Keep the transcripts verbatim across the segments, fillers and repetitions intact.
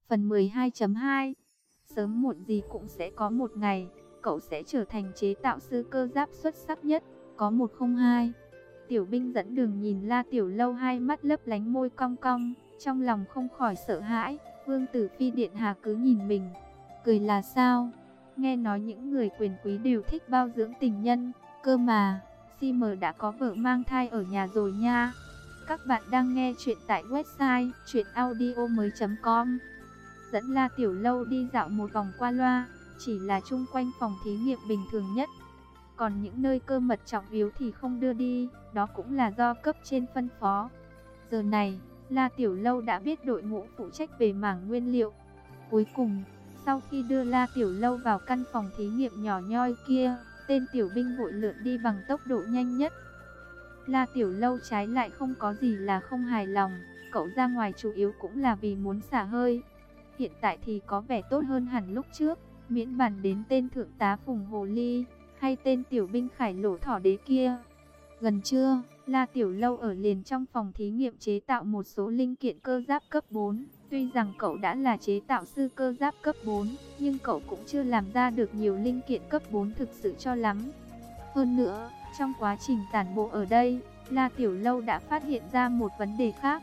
Phần mười hai chấm hai. Sớm muộn gì cũng sẽ có một ngày, cậu sẽ trở thành chế tạo sư cơ giáp xuất sắc nhất, có một không hai. Tiểu binh dẫn đường nhìn La Tiểu Lâu, hai mắt lấp lánh, môi cong cong, trong lòng không khỏi sợ hãi. Vương tử phi điện hạ cứ nhìn mình, cười là sao? Nghe nói những người quyền quý đều thích bao dưỡng tình nhân, cơ mà, si mờ đã có vợ mang thai ở nhà rồi nha. Các bạn đang nghe chuyện tại website truyện audio mới chấm com. Dẫn La Tiểu Lâu đi dạo một vòng qua loa, chỉ là chung quanh phòng thí nghiệm bình thường nhất. Còn những nơi cơ mật trọng yếu thì không đưa đi, đó cũng là do cấp trên phân phó. Giờ này, La Tiểu Lâu đã biết đội ngũ phụ trách về mảng nguyên liệu. Cuối cùng, sau khi đưa La Tiểu Lâu vào căn phòng thí nghiệm nhỏ nhoi kia, tên tiểu binh vội lượn đi bằng tốc độ nhanh nhất. La Tiểu Lâu trái lại không có gì là không hài lòng, cậu ra ngoài chủ yếu cũng là vì muốn xả hơi. Hiện tại thì có vẻ tốt hơn hẳn lúc trước, miễn bàn đến tên thượng tá Phùng Hồ Ly, hay tên tiểu binh Khải Lỗ Thỏ Đế kia. Gần trưa, La Tiểu Lâu ở liền trong phòng thí nghiệm chế tạo một số linh kiện cơ giáp cấp bốn. Tuy rằng cậu đã là chế tạo sư cơ giáp cấp bốn, nhưng cậu cũng chưa làm ra được nhiều linh kiện cấp bốn thực sự cho lắm. Hơn nữa, trong quá trình tản bộ ở đây, La Tiểu Lâu đã phát hiện ra một vấn đề khác.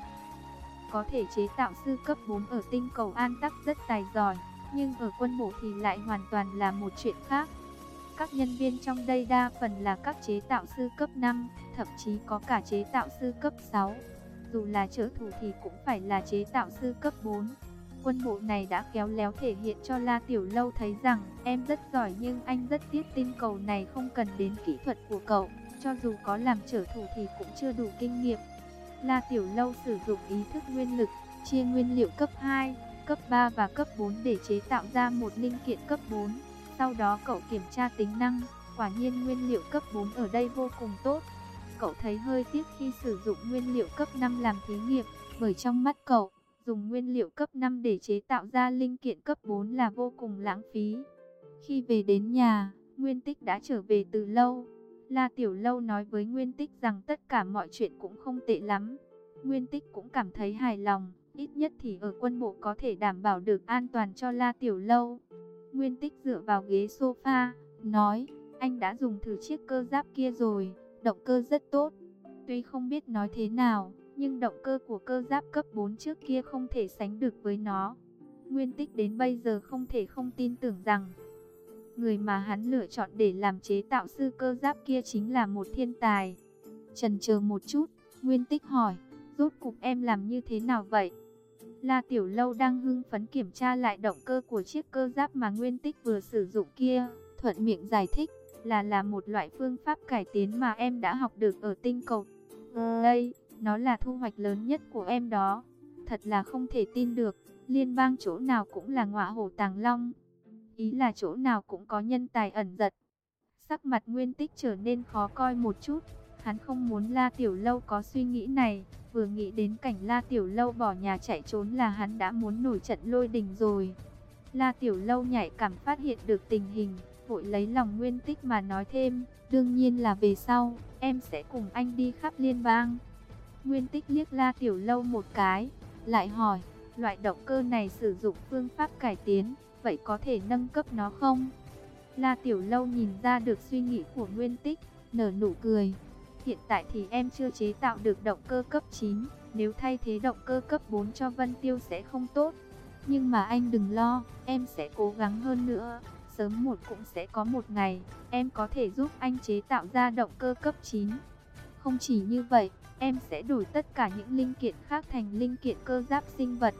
Có thể chế tạo sư cấp bốn ở tinh cầu An Tắc rất tài giỏi, nhưng ở quân bộ thì lại hoàn toàn là một chuyện khác. Các nhân viên trong đây đa phần là các chế tạo sư cấp năm, thậm chí có cả chế tạo sư cấp sáu. Dù là trợ thủ thì cũng phải là chế tạo sư cấp bốn. Quân bộ này đã khéo léo thể hiện cho La Tiểu Lâu thấy rằng em rất giỏi, nhưng anh rất tiếc tinh cầu này không cần đến kỹ thuật của cậu. Cho dù có làm trợ thủ thì cũng chưa đủ kinh nghiệm. La Tiểu Lâu sử dụng ý thức nguyên lực, chia nguyên liệu cấp hai, cấp ba và cấp bốn để chế tạo ra một linh kiện cấp bốn. Sau đó cậu kiểm tra tính năng, quả nhiên nguyên liệu cấp bốn ở đây vô cùng tốt. Cậu thấy hơi tiếc khi sử dụng nguyên liệu cấp năm làm thí nghiệm, bởi trong mắt cậu, dùng nguyên liệu cấp năm để chế tạo ra linh kiện cấp bốn là vô cùng lãng phí. Khi về đến nhà, Nguyên Tích đã trở về từ lâu. La Tiểu Lâu nói với Nguyên Tích rằng tất cả mọi chuyện cũng không tệ lắm. Nguyên Tích cũng cảm thấy hài lòng, ít nhất thì ở quân bộ có thể đảm bảo được an toàn cho La Tiểu Lâu. Nguyên Tích dựa vào ghế sofa, nói, anh đã dùng thử chiếc cơ giáp kia rồi, động cơ rất tốt. Tuy không biết nói thế nào, nhưng động cơ của cơ giáp cấp bốn trước kia không thể sánh được với nó. Nguyên Tích đến bây giờ không thể không tin tưởng rằng người mà hắn lựa chọn để làm chế tạo sư cơ giáp kia chính là một thiên tài. Chần chờ một chút, Nguyên Tích hỏi, rốt cục em làm như thế nào vậy? La Tiểu Lâu đang hưng phấn kiểm tra lại động cơ của chiếc cơ giáp mà Nguyên Tích vừa sử dụng kia, thuận miệng giải thích, là là một loại phương pháp cải tiến mà em đã học được ở tinh cầu. Đây, nó là thu hoạch lớn nhất của em đó. Thật là không thể tin được, liên bang chỗ nào cũng là ngọa hổ tàng long. Ý là chỗ nào cũng có nhân tài ẩn giật. Sắc mặt Nguyên Tích trở nên khó coi một chút. Hắn không muốn La Tiểu Lâu có suy nghĩ này. Vừa nghĩ đến cảnh La Tiểu Lâu bỏ nhà chạy trốn là hắn đã muốn nổi trận lôi đình rồi. La Tiểu Lâu nhạy cảm phát hiện được tình hình, vội lấy lòng Nguyên Tích mà nói thêm, đương nhiên là về sau, em sẽ cùng anh đi khắp liên bang. Nguyên Tích liếc La Tiểu Lâu một cái, lại hỏi, loại động cơ này sử dụng phương pháp cải tiến, vậy có thể nâng cấp nó không? La Tiểu Lâu nhìn ra được suy nghĩ của Nguyên Tích, nở nụ cười. Hiện tại thì em chưa chế tạo được động cơ cấp chín, nếu thay thế động cơ cấp bốn cho Vân Tiêu sẽ không tốt. Nhưng mà anh đừng lo, em sẽ cố gắng hơn nữa, sớm muộn cũng sẽ có một ngày, em có thể giúp anh chế tạo ra động cơ cấp chín. Không chỉ như vậy, em sẽ đổi tất cả những linh kiện khác thành linh kiện cơ giáp sinh vật.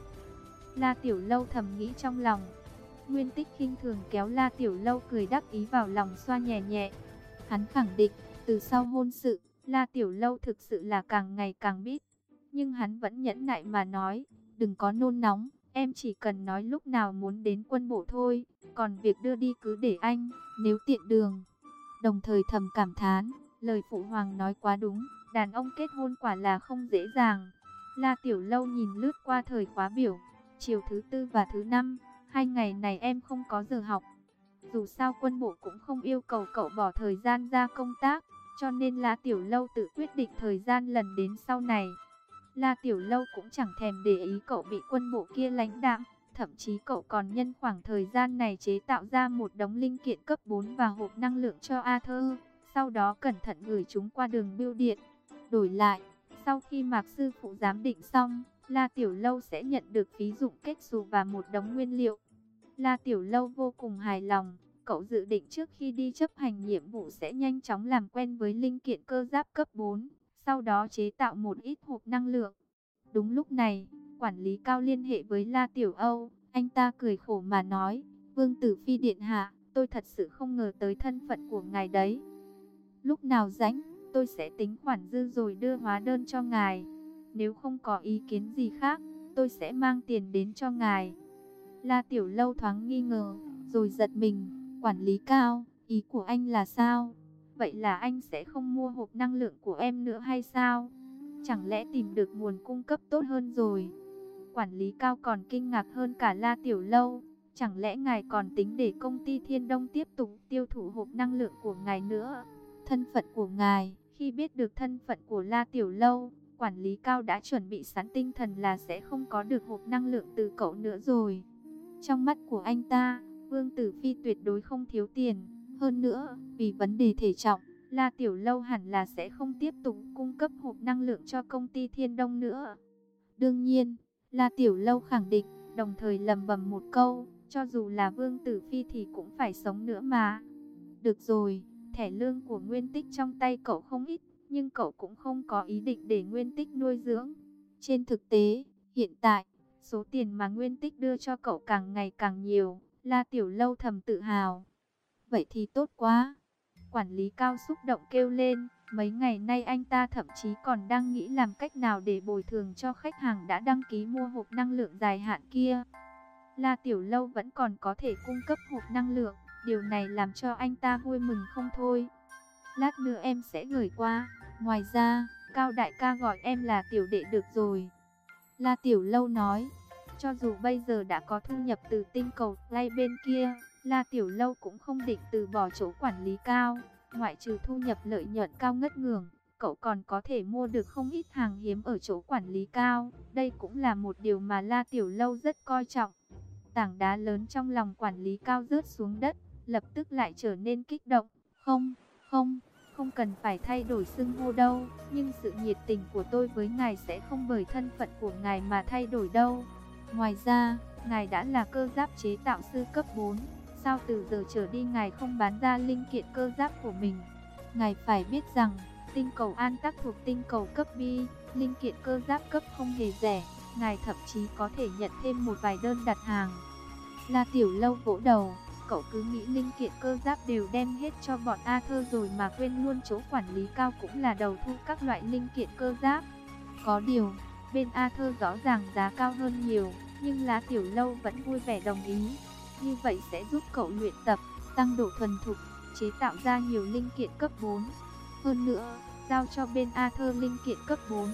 La Tiểu Lâu thầm nghĩ trong lòng. Nguyên Tích khinh thường kéo La Tiểu Lâu cười đắc ý vào lòng xoa nhẹ nhẹ. Hắn khẳng định, từ sau hôn sự, La Tiểu Lâu thực sự là càng ngày càng biết. Nhưng hắn vẫn nhẫn nại mà nói, đừng có nôn nóng, em chỉ cần nói lúc nào muốn đến quân bộ thôi, còn việc đưa đi cứ để anh, nếu tiện đường. Đồng thời thầm cảm thán, lời phụ hoàng nói quá đúng, đàn ông kết hôn quả là không dễ dàng. La Tiểu Lâu nhìn lướt qua thời khóa biểu, chiều thứ tư và thứ năm, hai ngày này em không có giờ học. Dù sao quân bộ cũng không yêu cầu cậu bỏ thời gian ra công tác, cho nên La Tiểu Lâu tự quyết định thời gian lần đến sau này. La Tiểu Lâu cũng chẳng thèm để ý cậu bị quân bộ kia lãnh đạm, Thậm chí cậu còn nhân khoảng thời gian này chế tạo ra một đống linh kiện cấp bốn và hộp năng lượng cho Arthur, sau đó cẩn thận gửi chúng qua đường bưu điện. Đổi lại, sau khi Mạc sư phụ giám định xong, La Tiểu Lâu sẽ nhận được phí dụng kết xù và một đống nguyên liệu. La Tiểu Lâu vô cùng hài lòng, cậu dự định trước khi đi chấp hành nhiệm vụ sẽ nhanh chóng làm quen với linh kiện cơ giáp cấp bốn, sau đó chế tạo một ít hộp năng lượng. Đúng lúc này, quản lý Cao liên hệ với La Tiểu Âu, anh ta cười khổ mà nói, Vương Tử Phi điện hạ, tôi thật sự không ngờ tới thân phận của ngài đấy. Lúc nào rảnh, tôi sẽ tính khoản dư rồi đưa hóa đơn cho ngài. Nếu không có ý kiến gì khác, tôi sẽ mang tiền đến cho ngài. La Tiểu Lâu thoáng nghi ngờ, rồi giật mình, quản lý Cao, ý của anh là sao? Vậy là anh sẽ không mua hộp năng lượng của em nữa hay sao? Chẳng lẽ tìm được nguồn cung cấp tốt hơn rồi? Quản lý Cao còn kinh ngạc hơn cả La Tiểu Lâu. Chẳng lẽ ngài còn tính để công ty Thiên Đông tiếp tục tiêu thụ hộp năng lượng của ngài nữa? Thân phận của ngài, khi biết được thân phận của La Tiểu Lâu, quản lý Cao đã chuẩn bị sẵn tinh thần là sẽ không có được hộp năng lượng từ cậu nữa rồi. Trong mắt của anh ta, Vương Tử Phi tuyệt đối không thiếu tiền. Hơn nữa, vì vấn đề thể trọng, La Tiểu Lâu hẳn là sẽ không tiếp tục cung cấp hộp năng lượng cho công ty Thiên Đông nữa. Đương nhiên, La Tiểu Lâu khẳng định, đồng thời lẩm bẩm một câu, cho dù là Vương Tử Phi thì cũng phải sống nữa mà. Được rồi, thẻ lương của Nguyên Tích trong tay cậu không ít, nhưng cậu cũng không có ý định để Nguyên Tích nuôi dưỡng. Trên thực tế, hiện tại, số tiền mà Nguyên Tích đưa cho cậu càng ngày càng nhiều, La Tiểu Lâu thầm tự hào. Vậy thì tốt quá. Quản lý Cao xúc động kêu lên, mấy ngày nay anh ta thậm chí còn đang nghĩ làm cách nào để bồi thường cho khách hàng đã đăng ký mua hộp năng lượng dài hạn kia. La Tiểu Lâu vẫn còn có thể cung cấp hộp năng lượng, điều này làm cho anh ta vui mừng không thôi. Lát nữa em sẽ gửi qua, ngoài ra, Cao đại ca gọi em là tiểu đệ được rồi. La Tiểu Lâu nói, cho dù bây giờ đã có thu nhập từ tinh cầu Play bên kia, La Tiểu Lâu cũng không định từ bỏ chỗ quản lý Cao. Ngoại trừ thu nhập lợi nhuận cao ngất ngưỡng, cậu còn có thể mua được không ít hàng hiếm ở chỗ quản lý Cao. Đây cũng là một điều mà La Tiểu Lâu rất coi trọng. Tảng đá lớn trong lòng quản lý Cao rớt xuống đất, lập tức lại trở nên kích động. Không, không, không cần phải thay đổi xưng hô đâu, nhưng sự nhiệt tình của tôi với ngài sẽ không bởi thân phận của ngài mà thay đổi đâu. Ngoài ra, ngài đã là cơ giáp chế tạo sư cấp bốn. Sao từ giờ trở đi ngài không bán ra linh kiện cơ giáp của mình? Ngài phải biết rằng, tinh cầu An Tắc thuộc tinh cầu cấp B, linh kiện cơ giáp cấp không hề rẻ. Ngài thậm chí có thể nhận thêm một vài đơn đặt hàng. La Tiểu Lâu vỗ đầu, cậu cứ nghĩ linh kiện cơ giáp đều đem hết cho bọn Arthur rồi mà quên luôn chỗ quản lý Cao cũng là đầu thu các loại linh kiện cơ giáp. Có điều, bên Arthur rõ ràng giá cao hơn nhiều, nhưng La Tiểu Lâu vẫn vui vẻ đồng ý. Như vậy sẽ giúp cậu luyện tập, tăng độ thuần thục, chế tạo ra nhiều linh kiện cấp bốn. Hơn nữa, giao cho bên Arthur linh kiện cấp bốn.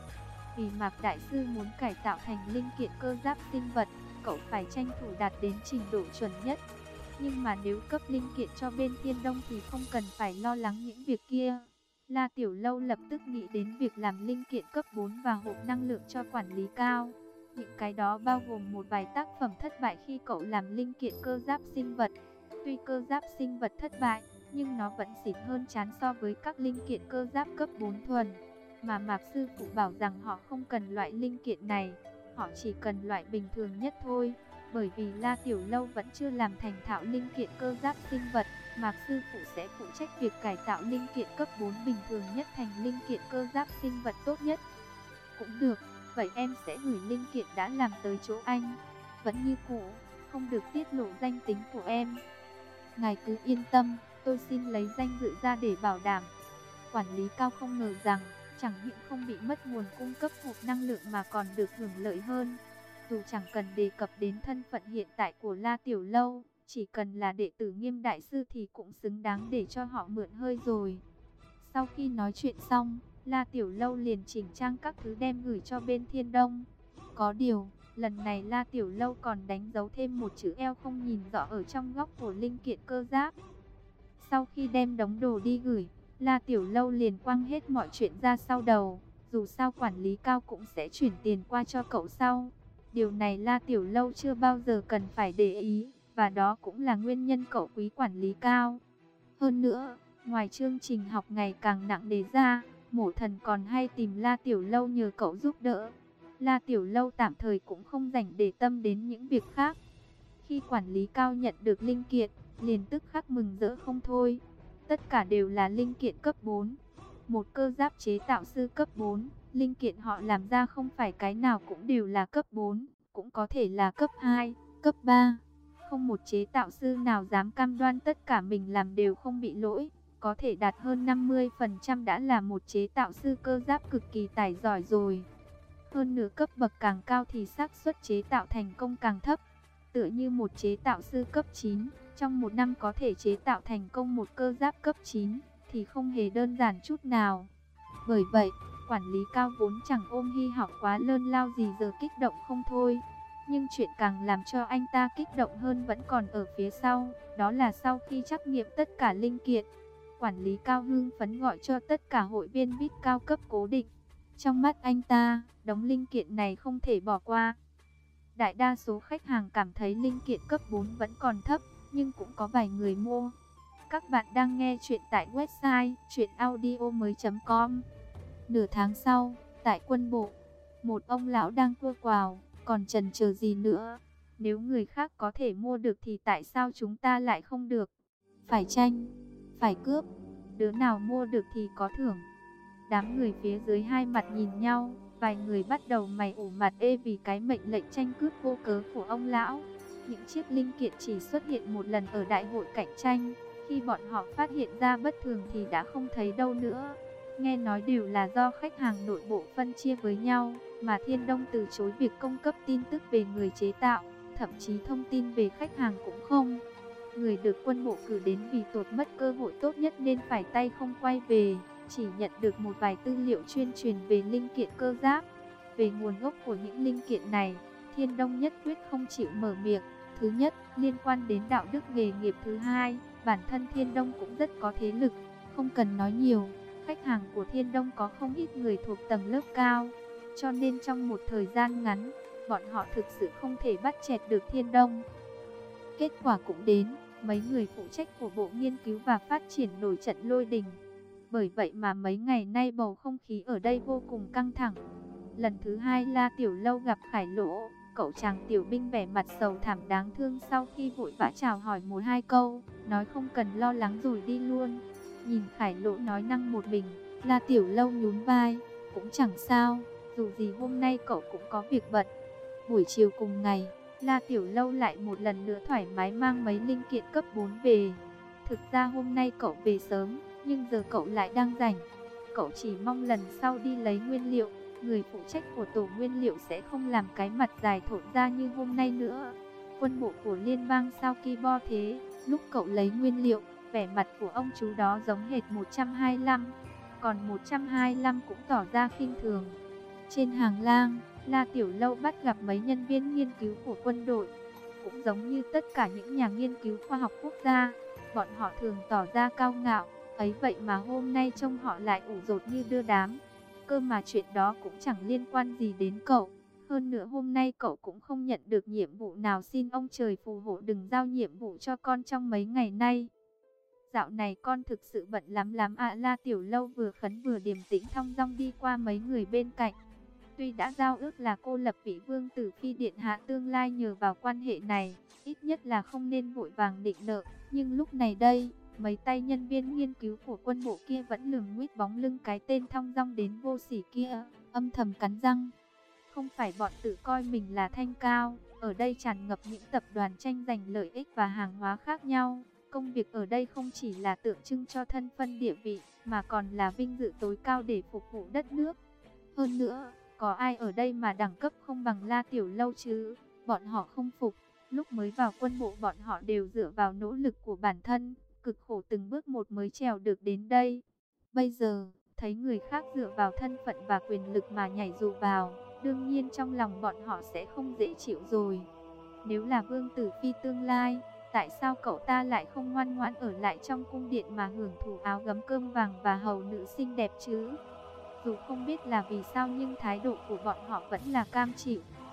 Vì Mạc Đại Sư muốn cải tạo thành linh kiện cơ giáp sinh vật, cậu phải tranh thủ đạt đến trình độ chuẩn nhất. Nhưng mà nếu cấp linh kiện cho bên Thiên Đông thì không cần phải lo lắng những việc kia. La Tiểu Lâu lập tức nghĩ đến việc làm linh kiện cấp bốn và hộp năng lượng cho quản lý Cao. Những cái đó bao gồm một vài tác phẩm thất bại khi cậu làm linh kiện cơ giáp sinh vật. Tuy cơ giáp sinh vật thất bại, nhưng nó vẫn xịn hơn chán so với các linh kiện cơ giáp cấp bốn thuần. Mà Mạc Sư Phụ bảo rằng họ không cần loại linh kiện này, họ chỉ cần loại bình thường nhất thôi. Bởi vì La Tiểu Lâu vẫn chưa làm thành thạo linh kiện cơ giáp sinh vật, Mạc Sư Phụ sẽ phụ trách việc cải tạo linh kiện cấp bốn bình thường nhất thành linh kiện cơ giáp sinh vật tốt nhất. Cũng được, vậy em sẽ gửi linh kiện đã làm tới chỗ anh. Vẫn như cũ, không được tiết lộ danh tính của em. Ngài cứ yên tâm, tôi xin lấy danh dự ra để bảo đảm. Quản lý Cao không ngờ rằng, chẳng những không bị mất nguồn cung cấp hộp năng lượng mà còn được hưởng lợi hơn. Dù chẳng cần đề cập đến thân phận hiện tại của La Tiểu Lâu, chỉ cần là đệ tử Nghiêm Đại Sư thì cũng xứng đáng để cho họ mượn hơi rồi. Sau khi nói chuyện xong, La Tiểu Lâu liền chỉnh trang các thứ đem gửi cho bên Thiên Đông. Có điều, lần này La Tiểu Lâu còn đánh dấu thêm một chữ L không nhìn rõ ở trong góc của linh kiện cơ giáp. Sau khi đem đống đồ đi gửi, La Tiểu Lâu liền quăng hết mọi chuyện ra sau đầu. Dù sao quản lý Cao cũng sẽ chuyển tiền qua cho cậu sau. Điều này La Tiểu Lâu chưa bao giờ cần phải để ý, và đó cũng là nguyên nhân cậu quý quản lý cao. Hơn nữa, ngoài chương trình học ngày càng nặng đề ra, Mộ Thần còn hay tìm La Tiểu Lâu nhờ cậu giúp đỡ. La Tiểu Lâu tạm thời cũng không rảnh để tâm đến những việc khác. Khi quản lý cao nhận được linh kiện, liền tức khắc mừng rỡ không thôi. Tất cả đều là linh kiện cấp bốn. Một cơ giáp chế tạo sư cấp bốn, linh kiện họ làm ra không phải cái nào cũng đều là cấp bốn, cũng có thể là cấp hai, cấp ba. Không một chế tạo sư nào dám cam đoan tất cả mình làm đều không bị lỗi. Có thể đạt hơn năm mươi phần trăm đã là một chế tạo sư cơ giáp cực kỳ tài giỏi rồi. Hơn nữa cấp bậc càng cao thì xác suất chế tạo thành công càng thấp. Tựa như một chế tạo sư cấp chín, trong một năm có thể chế tạo thành công một cơ giáp cấp chín, thì không hề đơn giản chút nào. Bởi vậy, quản lý cao vốn chẳng ôm hy học quá lớn lao gì giờ kích động không thôi. Nhưng chuyện càng làm cho anh ta kích động hơn vẫn còn ở phía sau, đó là sau khi trắc nghiệm tất cả linh kiện, quản lý cao hưng phấn gọi cho tất cả hội viên vê i pê cao cấp cố định. Trong mắt anh ta, đống linh kiện này không thể bỏ qua. Đại đa số khách hàng cảm thấy linh kiện cấp bốn vẫn còn thấp, nhưng cũng có vài người mua. Các bạn đang nghe chuyện tại website truyện audio mới chấm com. Nửa tháng sau, tại quân bộ, một ông lão đang cua quào, còn chần chờ gì nữa? Nếu người khác có thể mua được thì tại sao chúng ta lại không được? Phải tranh, phải cướp, đứa nào mua được thì có thưởng. Đám người phía dưới hai mặt nhìn nhau, vài người bắt đầu mày ủ mặt ê vì cái mệnh lệnh tranh cướp vô cớ của ông lão. Những chiếc linh kiện chỉ xuất hiện một lần ở đại hội cạnh tranh, khi bọn họ phát hiện ra bất thường thì đã không thấy đâu nữa. Nghe nói đều là do khách hàng nội bộ phân chia với nhau, mà Thiên Đông từ chối việc cung cấp tin tức về người chế tạo, thậm chí thông tin về khách hàng cũng không. Người được quân bộ cử đến vì tụt mất cơ hội tốt nhất nên phải tay không quay về, chỉ nhận được một vài tư liệu chuyên truyền về linh kiện cơ giáp. Về nguồn gốc của những linh kiện này, Thiên Đông nhất quyết không chịu mở miệng. Thứ nhất, liên quan đến đạo đức nghề nghiệp. Thứ hai, bản thân Thiên Đông cũng rất có thế lực, không cần nói nhiều. Khách hàng của Thiên Đông có không ít người thuộc tầng lớp cao, cho nên trong một thời gian ngắn, bọn họ thực sự không thể bắt chẹt được Thiên Đông. Kết quả cũng đến, mấy người phụ trách của Bộ Nghiên cứu và Phát triển nổi trận lôi đình. Bởi vậy mà mấy ngày nay bầu không khí ở đây vô cùng căng thẳng. Lần thứ hai La Tiểu Lâu gặp Khải Lỗ, cậu chàng tiểu binh vẻ mặt sầu thảm đáng thương sau khi vội vã chào hỏi một hai câu, nói không cần lo lắng rồi đi luôn. Nhìn Khải Lỗ nói năng một mình, La Tiểu Lâu nhún vai, cũng chẳng sao, dù gì hôm nay cậu cũng có việc bận. Buổi chiều cùng ngày, La Tiểu Lâu lại một lần nữa thoải mái mang mấy linh kiện cấp bốn về. Thực ra hôm nay cậu về sớm, nhưng giờ cậu lại đang rảnh. Cậu chỉ mong lần sau đi lấy nguyên liệu, người phụ trách của tổ nguyên liệu sẽ không làm cái mặt dài thộn ra như hôm nay nữa. Quân bộ của liên bang sao kỳ bo thế, lúc cậu lấy nguyên liệu, vẻ mặt của ông chú đó giống hệt một trăm hai mươi lăm, còn một trăm hai mươi lăm cũng tỏ ra khinh thường. Trên hàng lang, La Tiểu Lâu bắt gặp mấy nhân viên nghiên cứu của quân đội. Cũng giống như tất cả những nhà nghiên cứu khoa học quốc gia, bọn họ thường tỏ ra cao ngạo, ấy vậy mà hôm nay trông họ lại ủ rột như đưa đám. Cơ mà chuyện đó cũng chẳng liên quan gì đến cậu. Hơn nữa hôm nay cậu cũng không nhận được nhiệm vụ nào, xin ông trời phù hộ đừng giao nhiệm vụ cho con trong mấy ngày nay. Dạo này con thực sự bận lắm lắm ạ. La Tiểu Lâu vừa khấn vừa điềm tĩnh thong dong đi qua mấy người bên cạnh. Tuy đã giao ước là cô lập vị vương tử phi điện hạ tương lai nhờ vào quan hệ này, ít nhất là không nên vội vàng định nợ, nhưng lúc này đây, mấy tay nhân viên nghiên cứu của quân bộ kia vẫn lườm nguýt bóng lưng cái tên thong dong đến vô sỉ kia, âm thầm cắn răng. Không phải bọn tự coi mình là thanh cao, ở đây tràn ngập những tập đoàn tranh giành lợi ích và hàng hóa khác nhau. Công việc ở đây không chỉ là tượng trưng cho thân phận địa vị, mà còn là vinh dự tối cao để phục vụ đất nước. Hơn nữa, có ai ở đây mà đẳng cấp không bằng La Tiểu Lâu chứ? Bọn họ không phục. Lúc mới vào quân bộ bọn họ đều dựa vào nỗ lực của bản thân, cực khổ từng bước một mới trèo được đến đây. Bây giờ, thấy người khác dựa vào thân phận và quyền lực mà nhảy dù vào, đương nhiên trong lòng bọn họ sẽ không dễ chịu rồi. Nếu là vương tử phi tương lai, tại sao cậu ta lại không ngoan ngoãn ở lại trong cung điện mà hưởng thụ áo gấm cơm vàng và hầu nữ xinh đẹp chứ? Dù không biết là vì sao nhưng thái độ của bọn họ vẫn là cam chịu,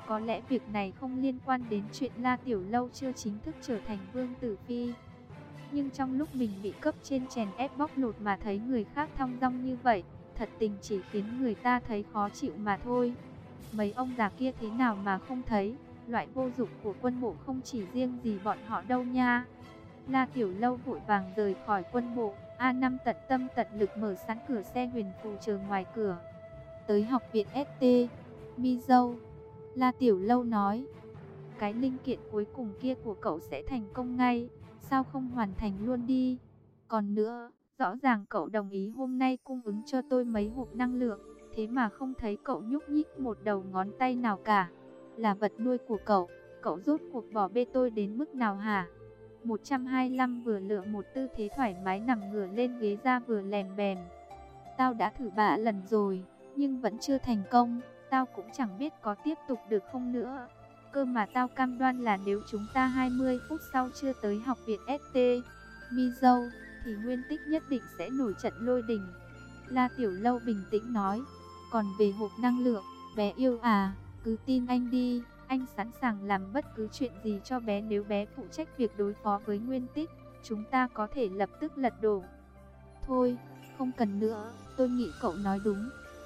có lẽ việc này không liên quan đến chuyện La Tiểu Lâu chưa chính thức trở thành vương tử phi. Nhưng trong lúc mình bị cấp trên chèn ép bóc lột mà thấy người khác thong dong như vậy, thật tình chỉ khiến người ta thấy khó chịu mà thôi. Mấy ông già kia thế nào mà không thấy, loại vô dụng của quân bộ không chỉ riêng gì bọn họ đâu nha. La Tiểu Lâu vội vàng rời khỏi quân bộ, A năm tận tâm tận lực mở sẵn cửa xe huyền phù chờ ngoài cửa. Tới học viện ét tê, Mi Dâu, La Tiểu Lâu nói, cái linh kiện cuối cùng kia của cậu sẽ thành công ngay, sao không hoàn thành luôn đi? Còn nữa, rõ ràng cậu đồng ý hôm nay cung ứng cho tôi mấy hộp năng lượng, thế mà không thấy cậu nhúc nhích một đầu ngón tay nào cả. Là vật nuôi của cậu, cậu rốt cuộc bỏ bê tôi đến mức nào hả? một trăm hai mươi lăm vừa lựa một tư thế thoải mái nằm ngửa lên ghế ra vừa lèm bèm. Tao đã thử bạ lần rồi, nhưng vẫn chưa thành công, tao cũng chẳng biết có tiếp tục được không nữa. Cơ mà tao cam đoan là nếu chúng ta hai mươi phút sau chưa tới học viện ét tê, Mi Dâu, thì Nguyên Tích nhất định sẽ nổi trận lôi đình. La Tiểu Lâu bình tĩnh nói, còn về hộp năng lượng, bé yêu à, cứ tin anh đi, anh sẵn sàng làm bất cứ chuyện gì cho bé nếu bé phụ trách việc đối phó với Nguyên Tích, chúng ta có thể lập tức lật đổ. Thôi, không cần nữa, tôi nghĩ cậu nói đúng.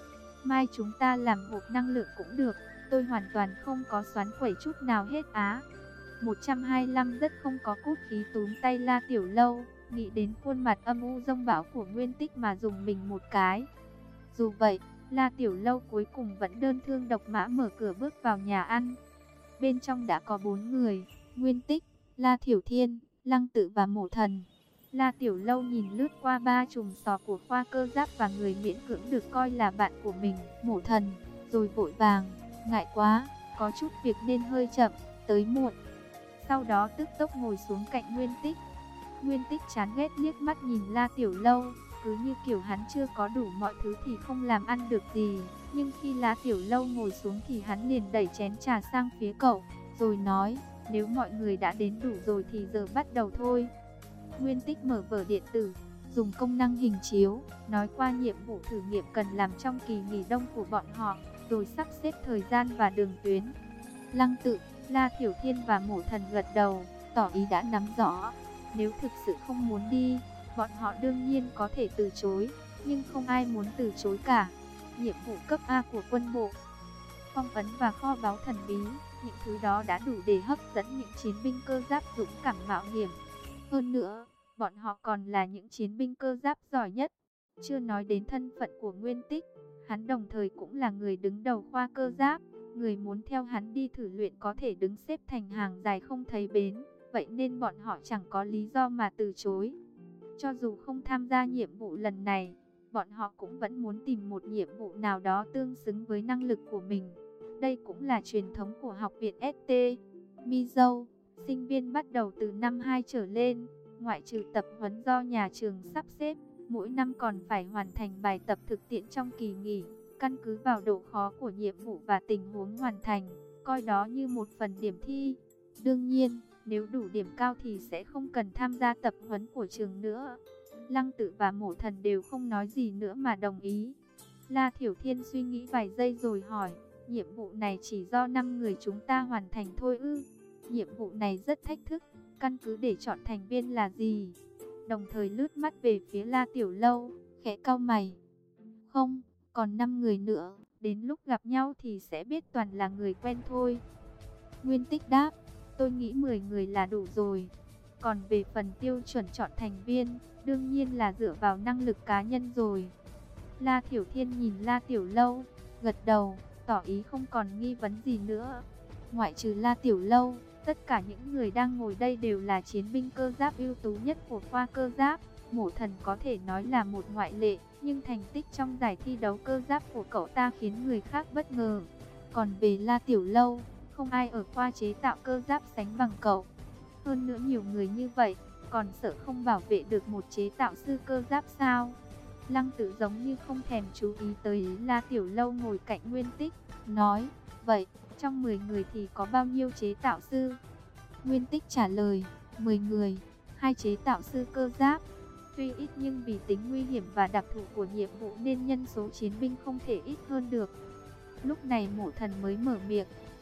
Mai chúng ta làm hộp năng lượng cũng được, tôi hoàn toàn không có xoắn quẩy chút nào hết á. một trăm hai mươi lăm rất không có cốt khí túm tay La Tiểu Lâu, nghĩ đến khuôn mặt âm u dông bão của Nguyên Tích mà dùng mình một cái. Dù vậy, La Tiểu Lâu cuối cùng vẫn đơn thương độc mã mở cửa bước vào nhà ăn. Bên trong đã có bốn người, Nguyên Tích, La Thiểu Thiên, Lăng Tự và Mộ Thần. La Tiểu Lâu nhìn lướt qua ba chùm sò của khoa cơ giáp và người miễn cưỡng được coi là bạn của mình, Mộ Thần, rồi vội vàng, ngại quá, có chút việc nên hơi chậm, tới muộn. Sau đó tức tốc ngồi xuống cạnh Nguyên Tích. Nguyên Tích chán ghét liếc mắt nhìn La Tiểu Lâu, cứ như kiểu hắn chưa có đủ mọi thứ thì không làm ăn được gì. Nhưng khi La Tiểu Lâu ngồi xuống thì hắn liền đẩy chén trà sang phía cậu, rồi nói, nếu mọi người đã đến đủ rồi thì giờ bắt đầu thôi. Nguyên Tích mở vở điện tử, dùng công năng hình chiếu, nói qua nhiệm vụ thử nghiệm cần làm trong kỳ nghỉ đông của bọn họ, rồi sắp xếp thời gian và đường tuyến. Lăng Tự, La Thiểu Thiên và Mộ Thần gật đầu, tỏ ý đã nắm rõ. Nếu thực sự không muốn đi, bọn họ đương nhiên có thể từ chối, nhưng không ai muốn từ chối cả. Nhiệm vụ cấp A của quân bộ, phong ấn và kho báu thần bí, những thứ đó đã đủ để hấp dẫn những chiến binh cơ giáp dũng cảm mạo hiểm. Hơn nữa, bọn họ còn là những chiến binh cơ giáp giỏi nhất. Chưa nói đến thân phận của Nguyên Tích, hắn đồng thời cũng là người đứng đầu khoa cơ giáp. Người muốn theo hắn đi thử luyện có thể đứng xếp thành hàng dài không thấy bến. Vậy nên bọn họ chẳng có lý do mà từ chối. Cho dù không tham gia nhiệm vụ lần này, bọn họ cũng vẫn muốn tìm một nhiệm vụ nào đó tương xứng với năng lực của mình. Đây cũng là truyền thống của học viện ét tê. Mi Dâu, sinh viên bắt đầu từ năm hai trở lên, ngoại trừ tập huấn do nhà trường sắp xếp, mỗi năm còn phải hoàn thành bài tập thực tiễn trong kỳ nghỉ, căn cứ vào độ khó của nhiệm vụ và tình huống hoàn thành, coi đó như một phần điểm thi. Đương nhiên, nếu đủ điểm cao thì sẽ không cần tham gia tập huấn của trường nữa. Lăng Tự và Mộ Thần đều không nói gì nữa mà đồng ý. La Thiểu Thiên suy nghĩ vài giây rồi hỏi, nhiệm vụ này chỉ do năm người chúng ta hoàn thành thôi ư? Nhiệm vụ này rất thách thức, căn cứ để chọn thành viên là gì? Đồng thời lướt mắt về phía La Tiểu Lâu, khẽ cau mày. Không, còn năm người nữa, đến lúc gặp nhau thì sẽ biết toàn là người quen thôi. Nguyên Tích đáp, tôi nghĩ mười người là đủ rồi. Còn về phần tiêu chuẩn chọn thành viên, đương nhiên là dựa vào năng lực cá nhân rồi. La Thiểu Thiên nhìn La Tiểu Lâu, gật đầu, tỏ ý không còn nghi vấn gì nữa. Ngoại trừ La Tiểu Lâu, tất cả những người đang ngồi đây đều là chiến binh cơ giáp ưu tú nhất của khoa cơ giáp. Mộ Thần có thể nói là một ngoại lệ, nhưng thành tích trong giải thi đấu cơ giáp của cậu ta khiến người khác bất ngờ. Còn về La Tiểu Lâu, không ai ở khoa chế tạo cơ giáp sánh bằng cậu. Hơn nữa nhiều người như vậy, còn sợ không bảo vệ được một chế tạo sư cơ giáp sao? Lăng Tự giống như không thèm chú ý tới La Tiểu Lâu ngồi cạnh Nguyên Tích, nói, vậy, trong mười người thì có bao nhiêu chế tạo sư? Nguyên Tích trả lời, mười người, hai chế tạo sư cơ giáp. Tuy ít nhưng vì tính nguy hiểm và đặc thù của nhiệm vụ nên nhân số chiến binh không thể ít hơn được. Lúc này Mộ Thần mới mở miệng,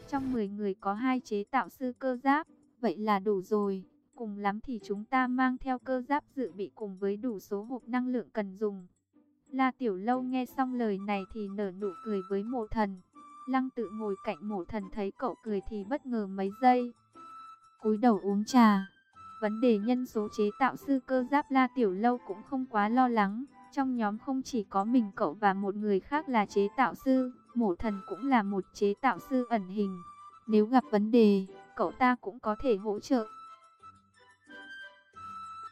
Trong mười người có hai chế tạo sư cơ giáp, vậy là đủ rồi. Cùng lắm thì chúng ta mang theo cơ giáp dự bị cùng với đủ số hộp năng lượng cần dùng. La Tiểu Lâu nghe xong lời này thì nở nụ cười với Mộ Thần. Lăng Tự ngồi cạnh Mộ Thần thấy cậu cười thì bất ngờ mấy giây, cúi đầu uống trà. Vấn đề nhân số chế tạo sư cơ giáp La Tiểu Lâu cũng không quá lo lắng. Trong nhóm không chỉ có mình cậu và một người khác là chế tạo sư, Mộ Thần cũng là một chế tạo sư ẩn hình. Nếu gặp vấn đề, cậu ta cũng có thể hỗ trợ.